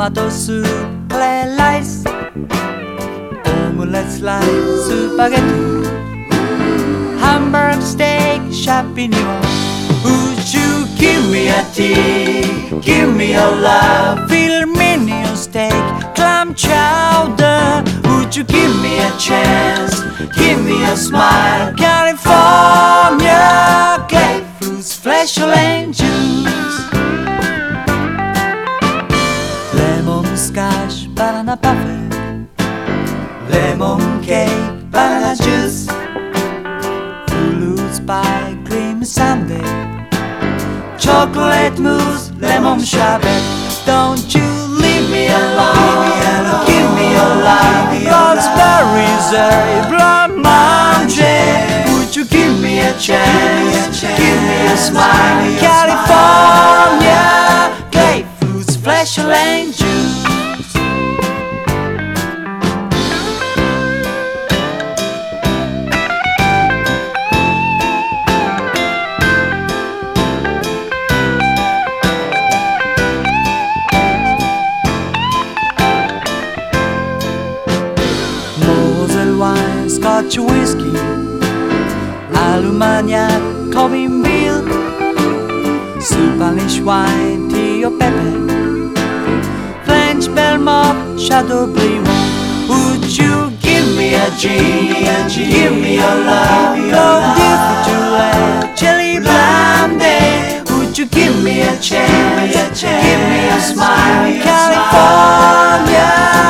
tomato soup, plain rice, omelette slice, spaghetti, hamburg steak, champignon. Would you give me a tea, give me a love, fill me a steak, clam chowder? Would you give me a chance, give me a smile? California grapefruits, fresh orange juice, lemon squash, banana parfait, lemon cake, banana juice, fruit pie, cream sundae, chocolate mousse, lemon sherbet. Don't you leave me alone, give me your love, raspberries, blancmange. Would you give me a chance, give me a smile? California grapefruits, fresh orange juice. Wine, Scotch whiskey, Armagnac, Cobbin beer, Spanish wine, tea or pepper, French Belmont, Chateaubriand. Would you give me a gin, give me your love, love different jelly blonde? Would you give me a chance, give me a smile? California